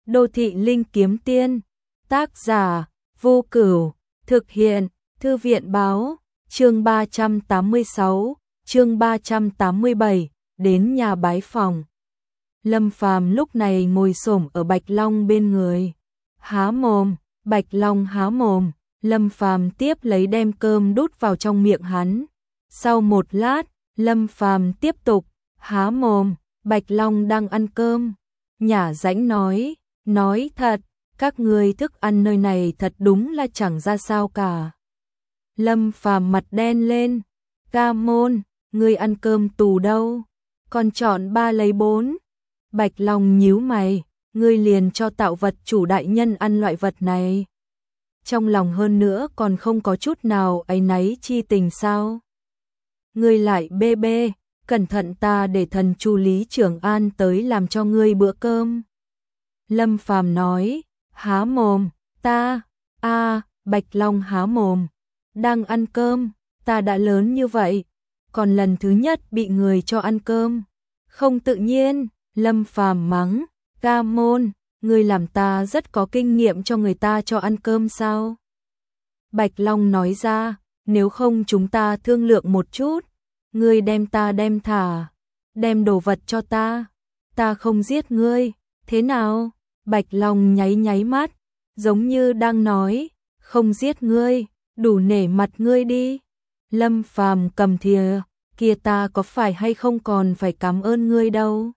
Đô thị linh kiếm tiên. Tác giả Vô Cửu. Thực hiện Thư viện báo. Chương 386, chương 387, đến nhà bái phòng. Lâm Phàm lúc này ngồi xổm ở Bạch Long bên người. Há mồm, Bạch Long há mồm, Lâm Phàm tiếp lấy đem cơm đút vào trong miệng hắn. Sau một lát, Lâm Phàm tiếp tục, há mồm, Bạch Long đang ăn cơm. Nhả rãnh nói thật, các ngươi thức ăn nơi này thật đúng là chẳng ra sao cả. Lâm Phàm mặt đen lên, ca môn, ngươi ăn cơm tù đâu, còn chọn 3 lấy 4. Bạch Long nhíu mày, ngươi liền cho tạo vật chủ đại nhân ăn loại vật này. Trong lòng hơn nữa còn không có chút nào áy náy chi tình sao? Ngươi lại bê bê, cẩn thận ta để thần Chu Lý Trường An tới làm cho ngươi bữa cơm. Lâm Phàm nói, há mồm, ta, Bạch Long há mồm, đang ăn cơm, ta đã lớn như vậy, còn lần thứ nhất bị người cho ăn cơm, không tự nhiên. Lâm Phàm mắng, ca môn, ngươi làm ta rất có kinh nghiệm cho người ta cho ăn cơm sao? Bạch Long nói ra, nếu không chúng ta thương lượng một chút, ngươi đem ta đem thả, đem đồ vật cho ta không giết ngươi, thế nào? Bạch Long nháy mắt, giống như đang nói, không giết ngươi, đủ nể mặt ngươi đi. Lâm Phàm cầm thìa, kia ta có phải hay không còn phải cảm ơn ngươi đâu.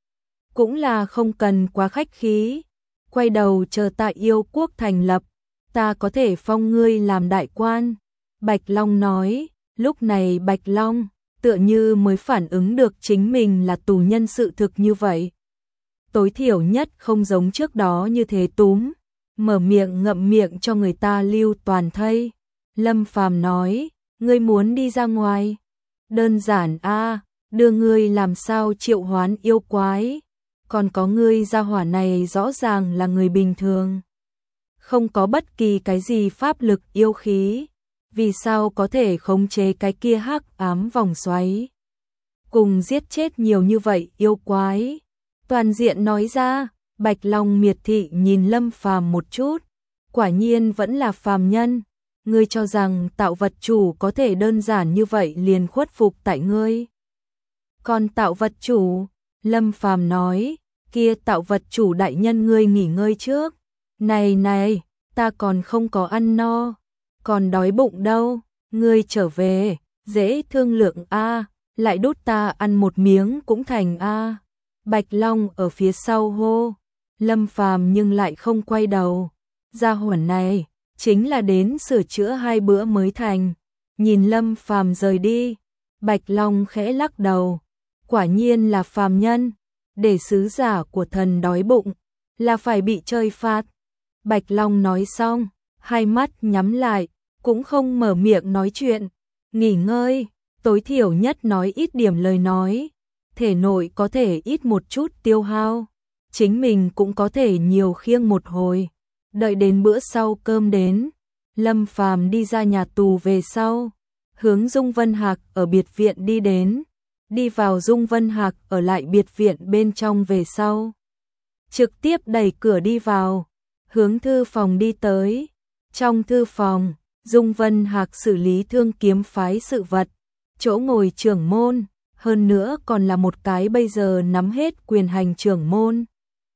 Cũng là không cần quá khách khí, quay đầu chờ ta Yêu quốc thành lập, ta có thể phong ngươi làm đại quan. Bạch Long nói, lúc này Bạch Long tựa như mới phản ứng được chính mình là tù nhân sự thực như vậy. Tối thiểu nhất không giống trước đó như thế túm, mở miệng ngậm miệng cho người ta lưu toàn thây. Lâm Phàm nói, ngươi muốn đi ra ngoài? Đơn giản đưa ngươi làm sao triệu hoán yêu quái, còn có ngươi gia hỏa này rõ ràng là người bình thường, không có bất kỳ cái gì pháp lực yêu khí, vì sao có thể khống chế cái kia hắc ám vòng xoáy, cùng giết chết nhiều như vậy yêu quái. Toàn diện nói ra. Bạch Long miệt thị nhìn Lâm Phàm một chút, quả nhiên vẫn là phàm nhân, ngươi cho rằng tạo vật chủ có thể đơn giản như vậy liền khuất phục tại ngươi? Còn tạo vật chủ, Lâm Phàm nói, kia tạo vật chủ đại nhân ngươi nghỉ ngơi trước. Này, ta còn không có ăn no, còn đói bụng đâu, ngươi trở về, dễ thương lượng lại đút ta ăn một miếng cũng thành Bạch Long ở phía sau hô. Lâm Phàm nhưng lại không quay đầu. Gia hỏa này chính là đến sửa chữa 2 bữa mới thành. Nhìn Lâm Phàm rời đi, Bạch Long khẽ lắc đầu. Quả nhiên là phàm nhân, để sứ giả của thần đói bụng là phải bị chơi phạt. Bạch Long nói xong, hai mắt nhắm lại, cũng không mở miệng nói chuyện. Nghỉ ngơi, tối thiểu nhất nói ít điểm lời nói, thể nội có thể ít một chút tiêu hao, chính mình cũng có thể nhiều khiêng một hồi. Đợi đến bữa sau cơm đến, Lâm Phàm đi ra nhà tù về sau, hướng Dung Vân Hạc ở biệt viện đi đến, đi vào Dung Vân Hạc ở lại biệt viện bên trong về sau, trực tiếp đẩy cửa đi vào, hướng thư phòng đi tới. Trong thư phòng, Dung Vân Hạc xử lý Thương Kiếm phái sự vật, chỗ ngồi trưởng môn, hơn nữa còn là một cái bây giờ nắm hết quyền hành trưởng môn.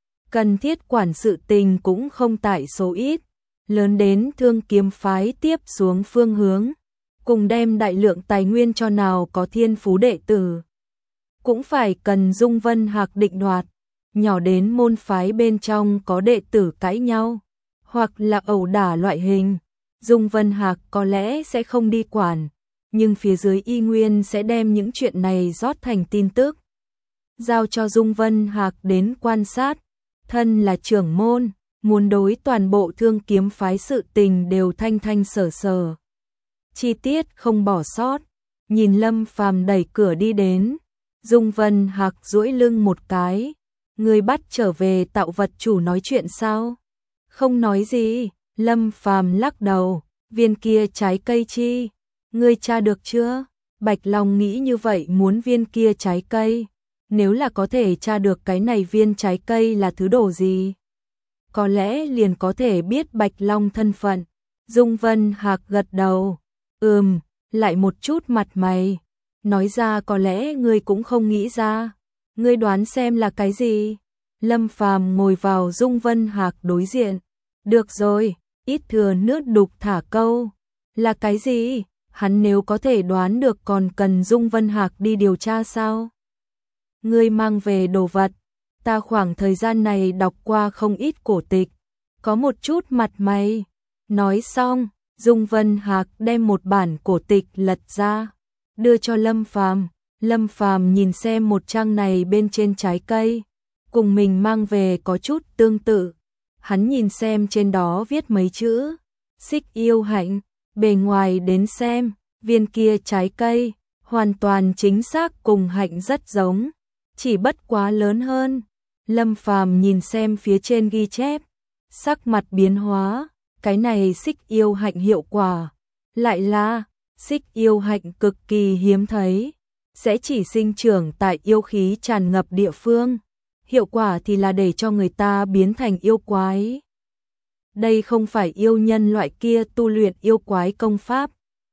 Cần thiết quản sự tình cũng không tại số ít, lớn đến Thương Kiếm phái tiếp xuống phương hướng, cùng đem đại lượng tài nguyên cho nào có thiên phú đệ tử, cũng phải cần Dung Vân Hạc định đoạt, nhỏ đến môn phái bên trong có đệ tử cãi nhau, hoặc là ẩu đả loại hình, Dung Vân Hạc có lẽ sẽ không đi quản, nhưng phía dưới y nguyên sẽ đem những chuyện này rót thành tin tức, giao cho Dung Vân Hạc đến quan sát. Thân là trưởng môn, muốn đối toàn bộ Thương Kiếm phái sự tình đều thanh sở, chi tiết không bỏ sót. Nhìn Lâm Phàm đẩy cửa đi đến, Dung Vân Hạc duỗi lưng một cái, người bắt trở về tạo vật chủ nói chuyện sao? Không nói gì. Lâm Phàm lắc đầu, viên kia trái cây chi, ngươi tra được chưa? Bạch Long nghĩ như vậy muốn viên kia trái cây, nếu là có thể tra được cái này viên trái cây là thứ đồ gì, có lẽ liền có thể biết Bạch Long thân phận. Dung Vân Hạc gật đầu, lại một chút mặt mày, nói ra có lẽ ngươi cũng không nghĩ ra, ngươi đoán xem là cái gì? Lâm Phàm ngồi vào Dung Vân Hạc đối diện, được rồi, ít thừa nước đục thả câu, là cái gì? Hắn nếu có thể đoán được còn cần Dung Vân Hạc đi điều tra sao? Ngươi mang về đồ vật, ta khoảng thời gian này đọc qua không ít cổ tịch, có một chút mặt mày. Nói xong, Dung Vân Hạc đem một bản cổ tịch lật ra, đưa cho Lâm Phàm. Lâm Phàm nhìn xem một trang này bên trên trái cây, cùng mình mang về có chút tương tự. Hắn nhìn xem trên đó viết mấy chữ, Xích Yêu Hạnh, bề ngoài đến xem, viên kia trái cây, hoàn toàn chính xác cùng hạnh rất giống, chỉ bất quá lớn hơn. Lâm Phàm nhìn xem phía trên ghi chép, sắc mặt biến hóa, cái này Xích Yêu Hạnh hiệu quả, lại là Xích Yêu Hạnh cực kỳ hiếm thấy, sẽ chỉ sinh trưởng tại yêu khí tràn ngập địa phương, hiệu quả thì là để cho người ta biến thành yêu quái. Đây không phải yêu nhân loại kia tu luyện yêu quái công pháp,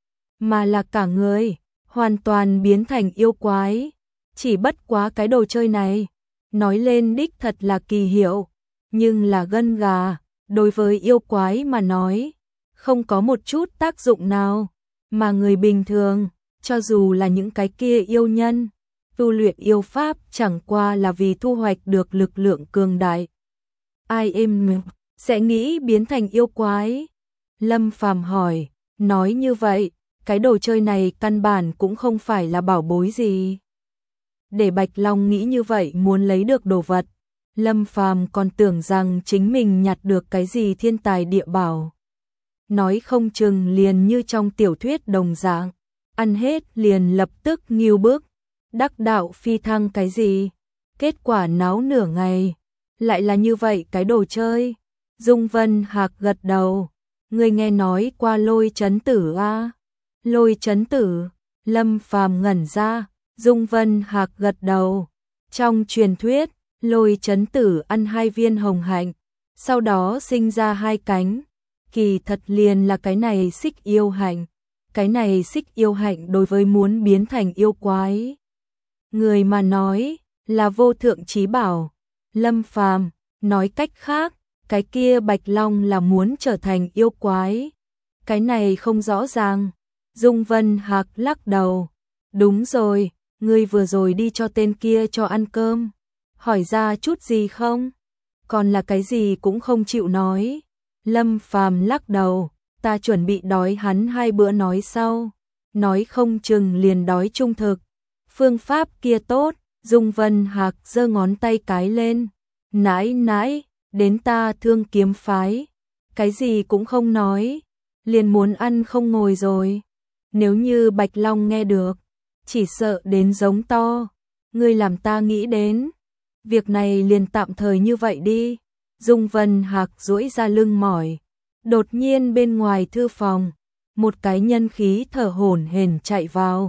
mà là cả người, hoàn toàn biến thành yêu quái. Chỉ bất quá cái đồ chơi này, nói lên đích thật là kỳ hiệu, nhưng là gân gà, đối với yêu quái mà nói, không có một chút tác dụng nào, mà người bình thường, cho dù là những cái kia yêu nhân, tu luyện yêu pháp chẳng qua là vì thu hoạch được lực lượng cường đại. Ai em sẽ nghĩ biến thành yêu quái? Lâm Phàm hỏi, nói như vậy, cái đồ chơi này căn bản cũng không phải là bảo bối gì. Để Bạch Long nghĩ như vậy muốn lấy được đồ vật, Lâm Phàm còn tưởng rằng chính mình nhặt được cái gì thiên tài địa bảo. Nói không chừng liền như trong tiểu thuyết đồng dạng, ăn hết liền lập tức nghiêu bước, đắc đạo phi thăng cái gì. Kết quả náo nửa ngày, lại là như vậy cái đồ chơi. Dung Vân Hạc gật đầu, người nghe nói qua Lôi Chấn Tử a? Lôi Chấn Tử? Lâm Phàm ngẩn ra. Dung Vân Hạc gật đầu. Trong truyền thuyết, Lôi Chấn Tử ăn 2 viên hồng hạnh, sau đó sinh ra 2 cánh. Kỳ thật liền là cái này Xích Yêu Hạnh. Cái này Xích Yêu Hạnh đối với muốn biến thành yêu quái người mà nói là vô thượng chí bảo. Lâm Phàm nói cách khác, cái kia Bạch Long là muốn trở thành yêu quái. Cái này không rõ ràng. Dung Vân Hạc lắc đầu. Đúng rồi, ngươi vừa rồi đi cho tên kia cho ăn cơm, hỏi ra chút gì không? Còn là cái gì cũng không chịu nói. Lâm Phàm lắc đầu, ta chuẩn bị đói hắn 2 bữa nói sau, nói không chừng liền đói trung thực. Phương pháp kia tốt. Dung Vân Hạc giơ ngón tay cái lên, nãi nãi, đến ta Thương Kiếm phái, cái gì cũng không nói, liền muốn ăn không ngồi rồi. Nếu như Bạch Long nghe được, chỉ sợ đến giống to, ngươi làm ta nghĩ đến, việc này liền tạm thời như vậy đi. Dung Vân Hạc duỗi ra lưng mỏi, đột nhiên bên ngoài thư phòng, một cái nhân khí thở hổn hển chạy vào.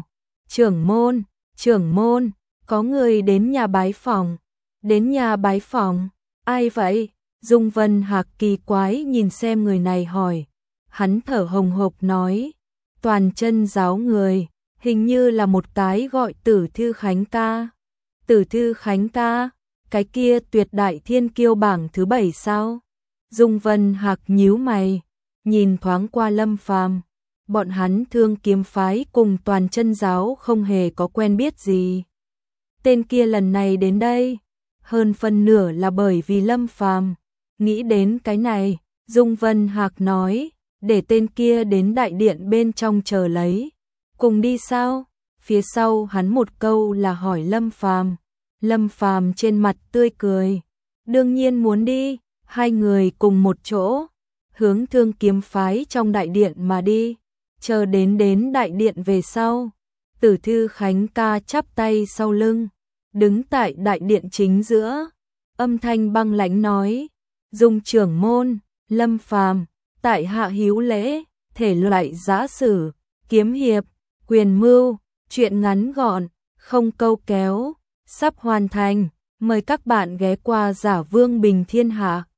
Trưởng môn, có người đến nhà bái phỏng. Đến nhà bái phỏng? Ai vậy? Dung Vân Hạc kỳ quái nhìn xem người này hỏi. Hắn thở hồng hộc nói, Toàn Chân giáo người, hình như là một cái gọi Tử Thư Khánh ca. Tử Thư Khánh ca, cái kia tuyệt đại thiên kiêu bảng thứ 7 sao? Dung Vân Hạc nhíu mày, nhìn thoáng qua Lâm Phàm. Bọn hắn Thương Kiếm phái cùng Toàn Chân giáo không hề có quen biết gì. Tên kia lần này đến đây, hơn phân nửa là bởi vì Lâm Phàm nghĩ đến cái này. Dung Vân Hạc nói, để tên kia đến đại điện bên trong chờ lấy. Cùng đi sao? Phía sau hắn một câu là hỏi Lâm Phàm. Lâm Phàm trên mặt tươi cười, đương nhiên muốn đi. Hai người cùng một chỗ, hướng Thương Kiếm phái trong đại điện mà đi. Chờ đến đại điện về sau, Tử Thư Khánh ca chắp tay sau lưng, đứng tại đại điện chính giữa, âm thanh băng lãnh nói, Dung trưởng môn, Lâm Phàm, tại hạ hiếu lễ, thể loại giã sử, kiếm hiệp, quyền mưu, chuyện ngắn gọn, không câu kéo, sắp hoàn thành, mời các bạn ghé qua Giả Vương Bình Thiên Hạ.